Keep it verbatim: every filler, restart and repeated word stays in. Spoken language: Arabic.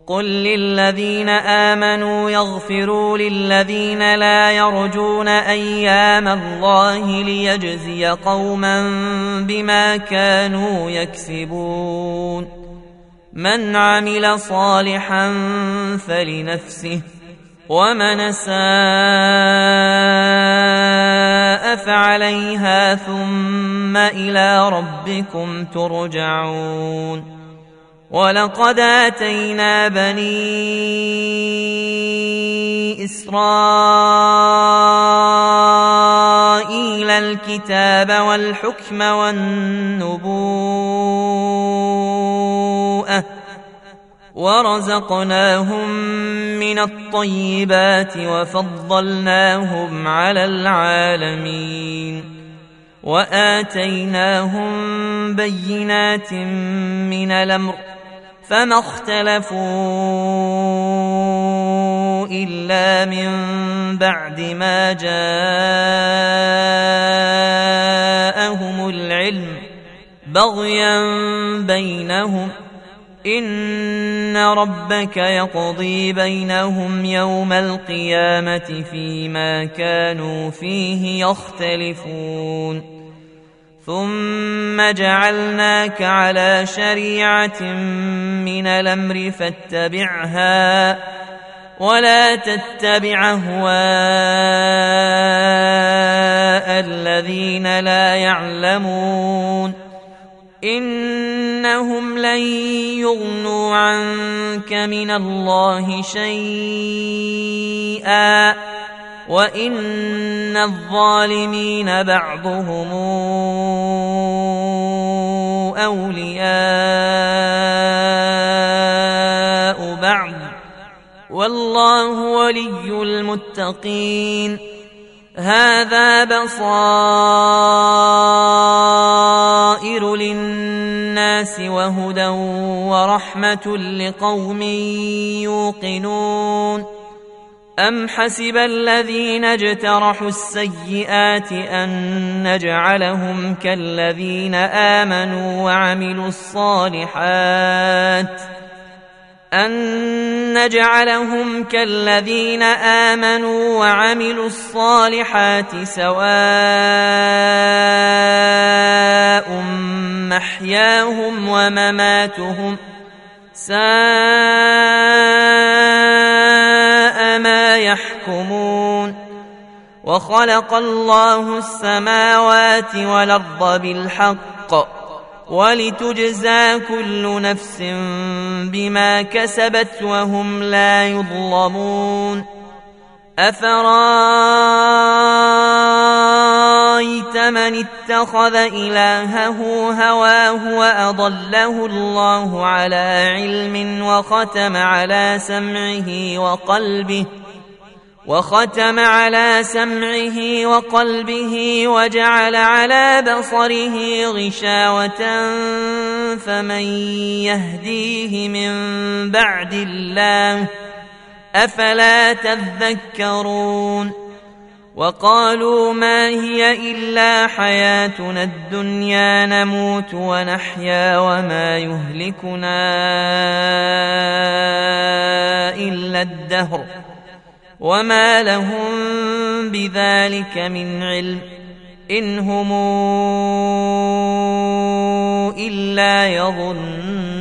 قل للذين آمنوا يغفروا للذين لا يرجون أيام الله ليجزي قوما بما كانوا يكسبون من عمل صالحا فلنفسه ومن أساء فعليها ثم إلى ربكم ترجعون ولقد آتينا بني إسرائيل الكتاب والحكم والنبوءة ورزقناهم من الطيبات وفضلناهم على العالمين وآتيناهم بينات من الأمر فما اختلفوا إلا من بعد ما جاءهم العلم بغيا بينهم إن ربك يقضي بينهم يوم القيامة فيما كانوا فيه يختلفون ثم جعلناك على شريعة من الأمر فاتبعها ولا تتبع أهواء الذين لا يعلمون إنهم لن يغنوا عنك من الله شيئا وإن الظالمين بعضهم أولياء بعض والله ولي المتقين هذا بصائر للناس وهدى ورحمة لقوم يوقنون أم حسب الذين اجترحوا السيئات أن نجعلهم كالذين آمنوا وعملوا الصالحات أن نجعلهم كالذين آمنوا وعملوا الصالحات سواء محياهم ومماتهم ساء ما يحكمون وخلق الله السماوات والأرض بالحق ولتجزى كل نفس بما كسبت وهم لا يظلمون أفرأيت من اتخذ إلهه هواه وأضله الله على علم وختم على سمعه وقلبه وختم على سمعه وقلبه وجعل على بصره غشاوة فمن يهديه من بعد الله أفلا تذكرون وقالوا ما هي إلا حياتنا الدنيا نموت ونحيا وما يهلكنا إلا الدهر وما لهم بذلك من علم إن هم إلا يظنون